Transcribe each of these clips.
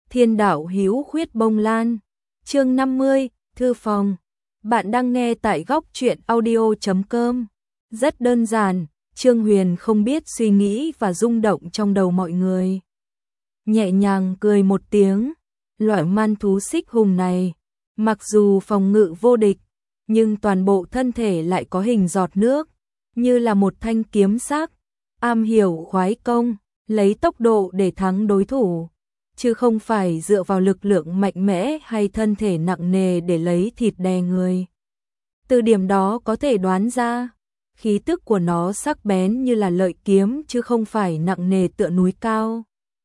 Thiên đạo hữu khuyết bông lan. Chương 50, thư phòng. Bạn đang nghe tại góc truyện audio.com. Rất đơn giản, Trương Huyền không biết suy nghĩ và rung động trong đầu mọi người. Nhẹ nhàng cười một tiếng, loại man thú xích hùng này, mặc dù phòng ngự vô địch, nhưng toàn bộ thân thể lại có hình giọt nước, như là một thanh kiếm sắc, am hiểu khoái công, lấy tốc độ để thắng đối thủ, chứ không phải dựa vào lực lượng mạnh mẽ hay thân thể nặng nề để lấy thịt đè người. Từ điểm đó có thể đoán ra, khí tức của nó sắc bén như là lợi kiếm chứ không phải nặng nề tựa núi cao.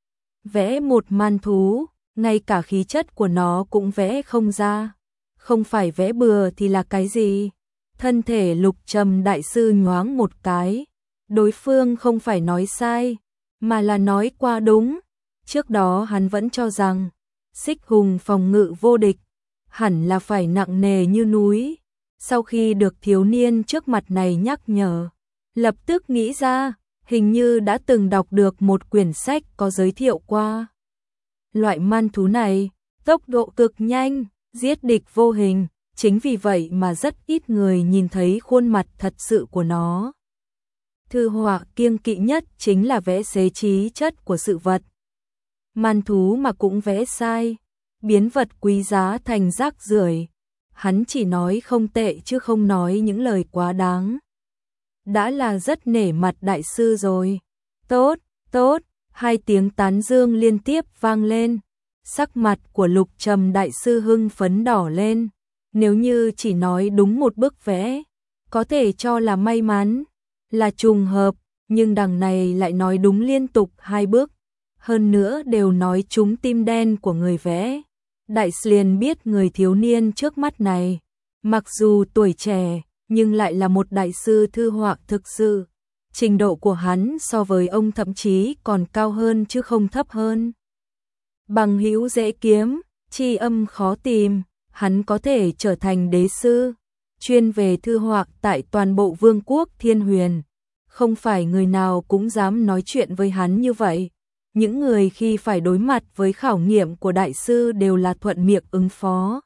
Vẽ một man thú, ngay cả khí chất của nó cũng vẽ không ra. Không phải vẽ bừa thì là cái gì? Thân thể Lục Trầm đại sư nhoáng một cái. Đối phương không phải nói sai, mà là nói qua đúng. Trước đó hắn vẫn cho rằng, xích hùng phòng ngự vô địch, hẳn là phải nặng nề như núi. Sau khi được thiếu niên trước mặt này nhắc nhở, lập tức nghĩ ra, hình như đã từng đọc được một quyển sách có giới thiệu qua. Loại man thú này, tốc độ cực nhanh, giết địch vô hình, chính vì vậy mà rất ít người nhìn thấy khuôn mặt thật sự của nó. Thư họa kiêng kỵ nhất chính là vẽ xế trí chất của sự vật. Man thú mà cũng vẽ sai, biến vật quý giá thành rác rưởi. Hắn chỉ nói không tệ chứ không nói những lời quá đáng. Đã là rất nể mặt đại sư rồi. Tốt, tốt, hai tiếng tán dương liên tiếp vang lên. Sắc mặt của Lục Trầm đại sư hưng phấn đỏ lên. Nếu như chỉ nói đúng một bức vẽ, có thể cho là may mắn, là trùng hợp, nhưng đằng này lại nói đúng liên tục hai bước. Hơn nữa đều nói trúng tim đen của người vẽ. Đại sư liền biết người thiếu niên trước mắt này, mặc dù tuổi trẻ, nhưng lại là một đại sư thư họa thực sự. Trình độ của hắn so với ông thậm chí còn cao hơn chứ không thấp hơn. Bằng hữu dễ kiếm, tri âm khó tìm, hắn có thể trở thành đế sư, chuyên về thư họa tại toàn bộ vương quốc Thiên Huyền. Không phải người nào cũng dám nói chuyện với hắn như vậy. Những người khi phải đối mặt với khảo nghiệm của đại sư đều là thuận miệng ứng phó.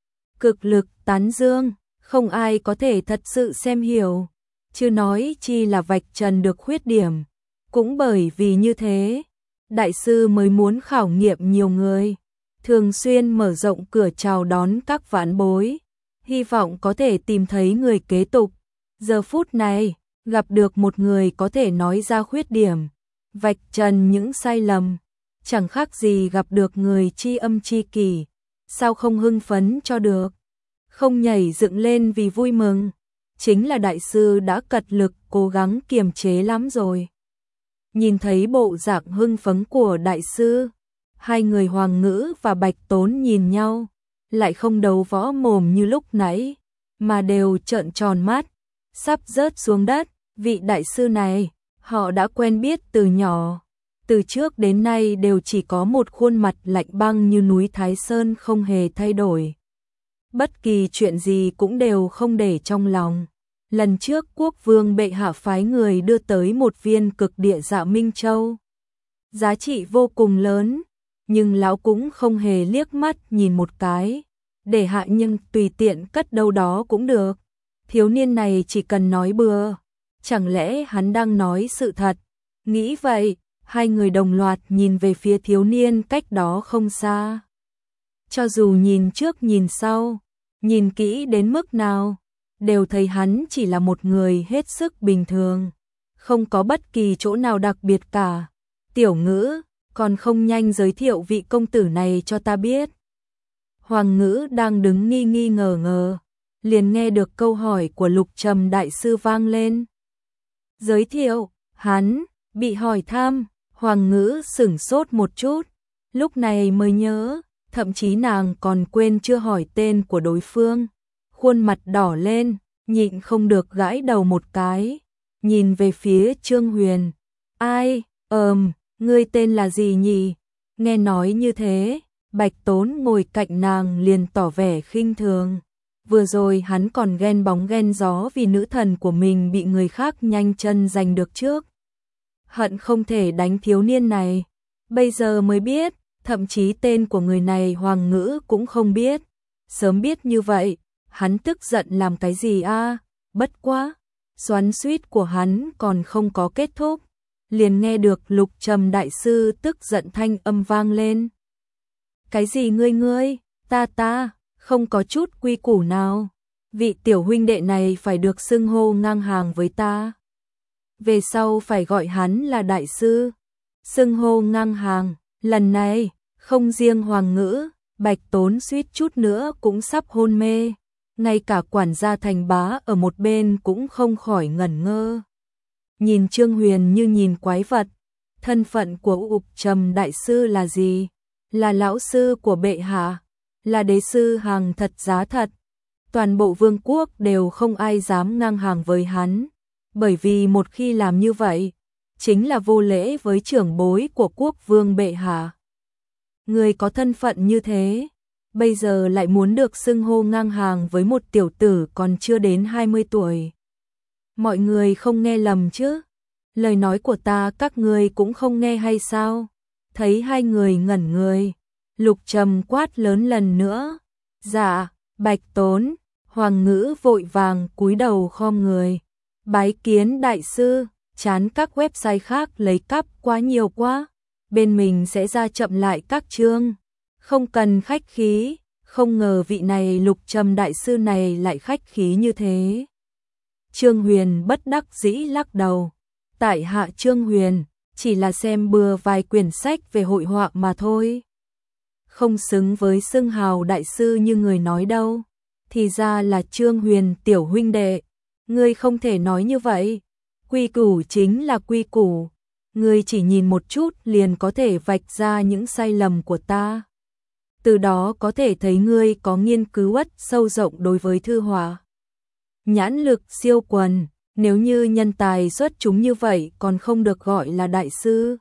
Cực lực tán dương, không ai có thể thật sự xem hiểu, chứ nói chi là vạch trần được khuyết điểm. Cũng bởi vì như thế, đại sư mới muốn khảo nghiệm nhiều người, thường xuyên mở rộng cửa chào đón các vãn bối, hy vọng có thể tìm thấy người kế tục. Giờ phút này, gặp được một người có thể nói ra khuyết điểm, vạch trần những sai lầm, chẳng khác gì gặp được người tri âm tri kỷ, sao không hưng phấn cho được, không nhảy dựng lên vì vui mừng, chính là đại sư đã cật lực cố gắng kiềm chế lắm rồi. Nhìn thấy bộ dạng hưng phấn của đại sư, hai người Hoàng Ngữ và Bạch Tốn nhìn nhau, lại không đấu võ mồm như lúc nãy, mà đều trợn tròn mắt, sắp rớt xuống đất. Vị đại sư này, họ đã quen biết từ nhỏ, từ trước đến nay đều chỉ có một khuôn mặt lạnh băng như núi Thái Sơn không hề thay đổi. Bất kỳ chuyện gì cũng đều không để trong lòng. Lần trước quốc vương bệ hạ phái người đưa tới một viên cực địa dạ Minh Châu. Giá trị vô cùng lớn, nhưng lão cũng không hề liếc mắt nhìn một cái, để hạ nhân tùy tiện cất đâu đó cũng được. Thiếu niên này chỉ cần nói bừa. Chẳng lẽ hắn đang nói sự thật? Nghĩ vậy, hai người đồng loạt nhìn về phía thiếu niên cách đó không xa. Cho dù nhìn trước nhìn sau, nhìn kỹ đến mức nào, đều thấy hắn chỉ là một người hết sức bình thường, không có bất kỳ chỗ nào đặc biệt cả. Tiểu Ngữ, còn không nhanh giới thiệu vị công tử này cho ta biết. Hoàng Ngữ đang đứng nghi ngờ, liền nghe được câu hỏi của Lục Trầm đại sư vang lên. Giới thiệu, hắn, bị hỏi thăm, Hoàng Ngữ sửng sốt một chút, lúc này mới nhớ, thậm chí nàng còn quên chưa hỏi tên của đối phương. Khuôn mặt đỏ lên, nhịn không được gãi đầu một cái, nhìn về phía Trương Huyền. Ai, ngươi tên là gì nhỉ? Nghe nói như thế, Bạch Tốn ngồi cạnh nàng liền tỏ vẻ khinh thường. Vừa rồi hắn còn ghen bóng ghen gió vì nữ thần của mình bị người khác nhanh chân giành được trước. Hận không thể đánh thiếu niên này. Bây giờ mới biết, thậm chí tên của người này Hoàng Ngữ cũng không biết. Sớm biết như vậy, hắn tức giận làm cái gì a? Bất quá, xoắn xuýt của hắn còn không có kết thúc, liền nghe được Lục Trầm đại sư tức giận thanh âm vang lên. Cái gì ngươi, ta, không có chút quy củ nào. Vị tiểu huynh đệ này phải được xưng hô ngang hàng với ta. Về sau phải gọi hắn là đại sư. Xưng hô ngang hàng, lần này, không riêng Hoàng Ngữ, Bạch Tốn suýt chút nữa cũng sắp hôn mê. Ngay cả quản gia Thành Bá ở một bên cũng không khỏi ngẩn ngơ. Nhìn Trương Huyền như nhìn quái vật. Thân phận của Lục Trầm đại sư là gì? Là lão sư của bệ hạ, là đế sư hàng thật giá thật. Toàn bộ vương quốc đều không ai dám ngang hàng với hắn, bởi vì một khi làm như vậy, chính là vô lễ với trưởng bối của quốc vương bệ hạ. Người có thân phận như thế, bây giờ lại muốn được xưng hô ngang hàng với một tiểu tử còn chưa đến 20 tuổi. Mọi người không nghe lầm chứ? Lời nói của ta các người cũng không nghe hay sao? Thấy hai người ngẩn người, Lục Trầm quát lớn lần nữa. Dạ, Bạch Tốn. Hoàng Ngữ vội vàng cúi đầu khom người. Bái kiến đại sư, chán các website khác lấy cắp quá nhiều quá. Bên mình sẽ ra chậm lại các chương. Không cần khách khí, không ngờ vị này Lục Trầm đại sư này lại khách khí như thế. Trương Huyền bất đắc dĩ lắc đầu. Tại hạ Trương Huyền, chỉ là xem bừa vài quyển sách về hội họa mà thôi. Không xứng với xưng hào đại sư như người nói đâu. Thì ra là Trương Huyền tiểu huynh đệ. Ngươi không thể nói như vậy. Quy củ chính là quy củ. Ngươi chỉ nhìn một chút liền có thể vạch ra những sai lầm của ta. Từ đó có thể thấy ngươi có nghiên cứu sâu rộng đối với thư họa. Nhãn lực siêu quần, nếu như nhân tài xuất chúng như vậy còn không được gọi là đại sư,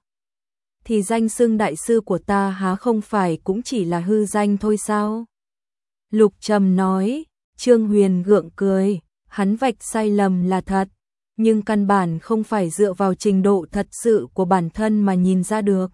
thì danh xưng đại sư của ta há không phải cũng chỉ là hư danh thôi sao? Lục Trầm nói. Trương Huyền gượng cười, hắn vạch sai lầm là thật, nhưng căn bản không phải dựa vào trình độ thật sự của bản thân mà nhìn ra được,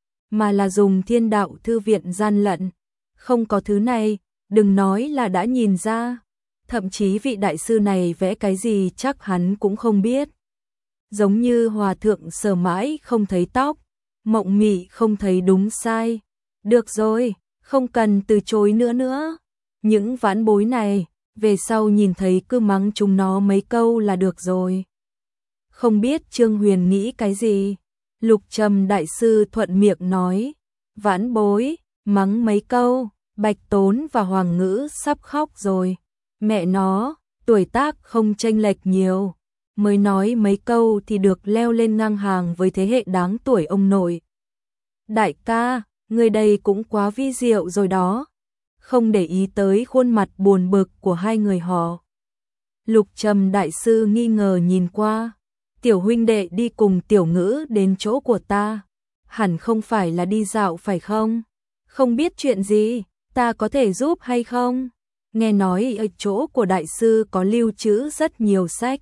mà là dùng Thiên Đạo thư viện gian lận. Không có thứ này, đừng nói là đã nhìn ra, thậm chí vị đại sư này vẽ cái gì chắc hắn cũng không biết. Giống như hòa thượng sờ mãi không thấy tóc, mộng mị không thấy đúng sai. Được rồi, không cần từ chối nữa. Những vãn bối này, về sau nhìn thấy cứ mắng chúng nó mấy câu là được rồi. Không biết Trương Huyền nghĩ cái gì? Lục Trầm đại sư thuận miệng nói. Vãn bối, mắng mấy câu, Bạch Tốn và Hoàng Ngữ sắp khóc rồi. Mẹ nó, tuổi tác không chênh lệch nhiều. Mới nói mấy câu thì được leo lên ngang hàng với thế hệ đáng tuổi ông nội. Đại ca, người đây cũng quá vi diệu rồi đó. Không để ý tới khuôn mặt buồn bực của hai người họ. Lục Trầm đại sư nghi ngờ nhìn qua. Tiểu huynh đệ đi cùng Tiểu Ngữ đến chỗ của ta. Hẳn không phải là đi dạo phải không? Không biết chuyện gì, ta có thể giúp hay không? Nghe nói ở chỗ của đại sư có lưu trữ rất nhiều sách.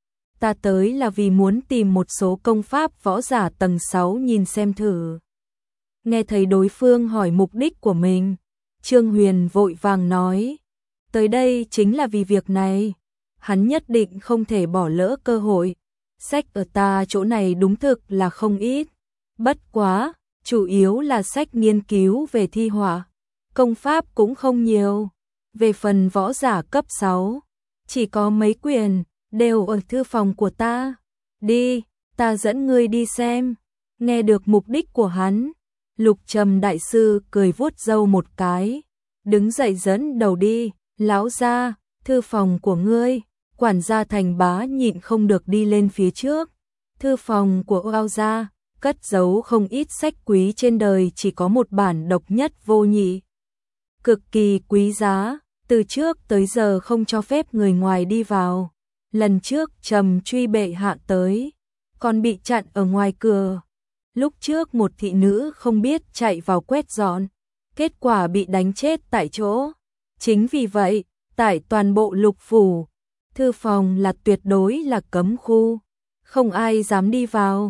Ta tới là vì muốn tìm một số công pháp võ giả tầng 6 nhìn xem thử. Nghe thấy đối phương hỏi mục đích của mình, Trương Huyền vội vàng nói. Tới đây chính là vì việc này. Hắn nhất định không thể bỏ lỡ cơ hội. Sách ở ta chỗ này đúng thực là không ít. Bất quá, chủ yếu là sách nghiên cứu về thi họa. Công pháp cũng không nhiều. Về phần võ giả cấp 6, chỉ có mấy quyển, đều ở thư phòng của ta. Đi, ta dẫn ngươi đi xem. Nghe được mục đích của hắn, Lục Trầm đại sư cười vuốt râu một cái. Đứng dậy dẫn đầu đi. Lão gia, thư phòng của ngươi. Quản gia Thành Bá nhịn không được đi lên phía trước. Thư phòng của Lao gia cất giấu không ít sách quý trên đời, chỉ có một bản độc nhất vô nhị, cực kỳ quý giá, từ trước tới giờ không cho phép người ngoài đi vào. Lần trước Trầm truy bệ hạ tới, còn bị chặn ở ngoài cửa. Lúc trước một thị nữ không biết chạy vào quét dọn, kết quả bị đánh chết tại chỗ. Chính vì vậy, tại toàn bộ Lục phủ, thư phòng là tuyệt đối là cấm khu, không ai dám đi vào.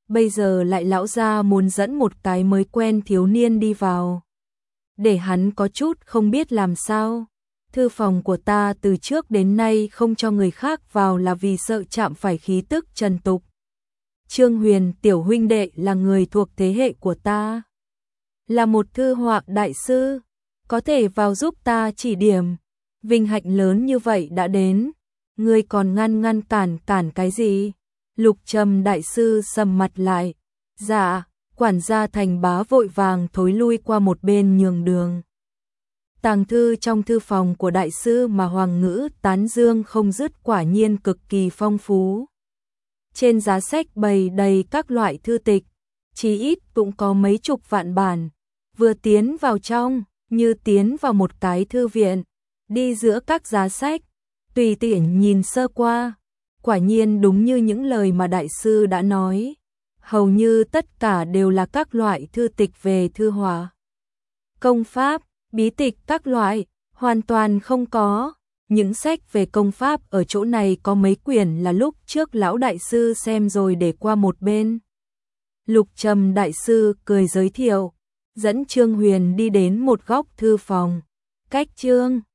bây giờ lại lão gia muốn dẫn một cái mới quen thiếu niên đi vào. Để hắn có chút không biết làm sao. Thư phòng của ta từ trước đến nay không cho người khác vào là vì sợ chạm phải khí tức trần tục. Trương Huyền tiểu huynh đệ là người thuộc thế hệ của ta. Là một thư họa đại sư, có thể vào giúp ta chỉ điểm. Vinh hạnh lớn như vậy đã đến, ngươi còn ngăn cản cái gì? Lục Trầm đại sư sầm mặt lại. Dạ, quản gia Thành Bá vội vàng thối lui qua một bên nhường đường. Tàng thư trong thư phòng của đại sư mà Hoàng Ngữ tán dương không dứt, quả nhiên cực kỳ phong phú. Trên giá sách bày đầy các loại thư tịch, chí ít cũng có mấy chục vạn bản. Vừa tiến vào trong, như tiến vào một cái thư viện, đi giữa các giá sách, tùy tiện nhìn sơ qua. Quả nhiên đúng như những lời mà đại sư đã nói, hầu như tất cả đều là các loại thư tịch về thư họa, công pháp, bí tịch các loại, hoàn toàn không có. Những sách về công pháp ở chỗ này có mấy quyển là lúc trước lão đại sư xem rồi để qua một bên. Lục Trầm đại sư cười giới thiệu, dẫn Trương Huyền đi đến một góc thư phòng, cách Trương